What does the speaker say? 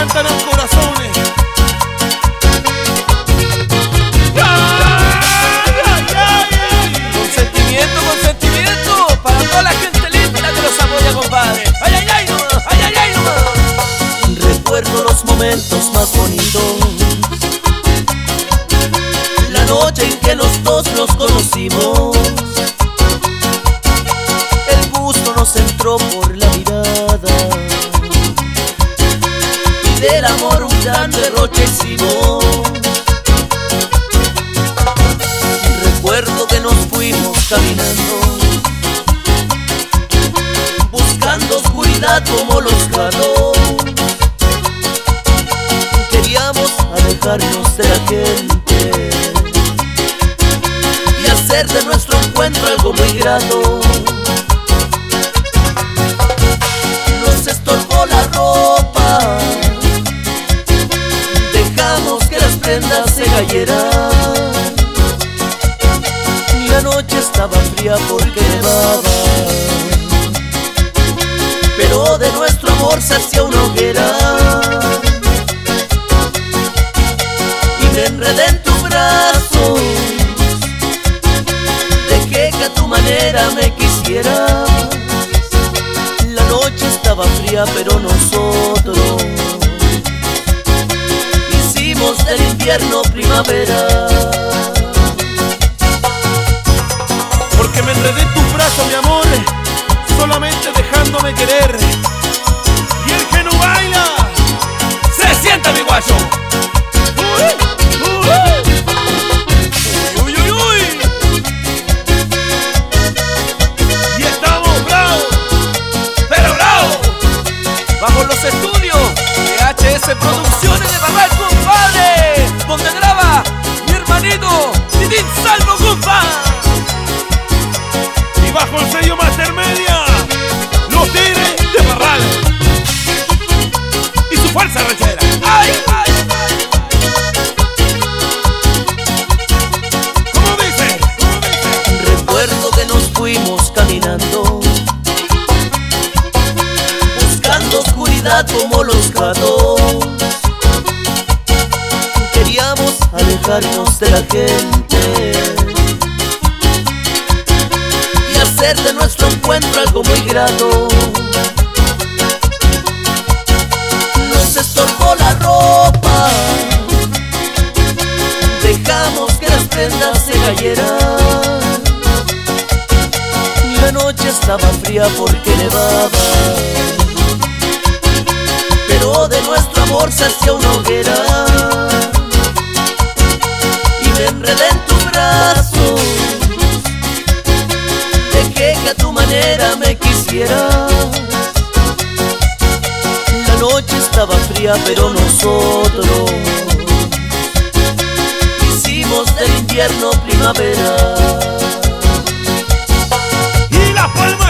cantan los corazones. Con sentimiento, para toda la gente linda que los apoya, compadre. Ay, ay, ay, nomás, ay, ay, ay, nomás. Recuerdo los momentos más bonitos, la noche en que los dos nos conocimos. El gusto nos entró por la mirada y del amor un gran derroche hicimos. Recuerdo que nos fuimos caminando, buscando oscuridad como los gatos. Queríamos alejarnos de la gente y hacer de nuestro encuentro algo muy grato. Nos estorbó la ropa, dejamos que las prendas se cayeran. La noche estaba fría porque nevaba, pero de nuestro amor se hacía una hoguera. Y me enredé en tu brazo, dejé que a tu manera me quisieras. La noche estaba fría pero nosotros hicimos del invierno primavera. Porque me enredé en tus brazos, mi amor, solamente dejándome querer. Y el que no baila Se sienta, mi guacho. uy, uy, uy, uy. Y estamos bravos, Pero bravo, bajo los estudios de HS Producciones de Barral, compadre, donde graba mi hermanito Didín Salvo, compadre. y bajo el sello Master Media, los Tigres de Barral y su fuerza rechera. Ay, ay, ay. ¿Cómo dice? ¿Cómo dice? Recuerdo que nos fuimos caminando, buscando oscuridad como los gatos. Queríamos alejarnos de la gente y hacer de nuestro encuentro algo muy grato. Nos estorbó la ropa, dejamos que las prendas se cayeran. La noche estaba fría porque nevaba, pero de nuestro amor se hacía una hoguera. Y me enredé en tu brazo, dejé que a tu manera me quisieras. La noche estaba fría pero nosotros hicimos del invierno primavera. Y las palmas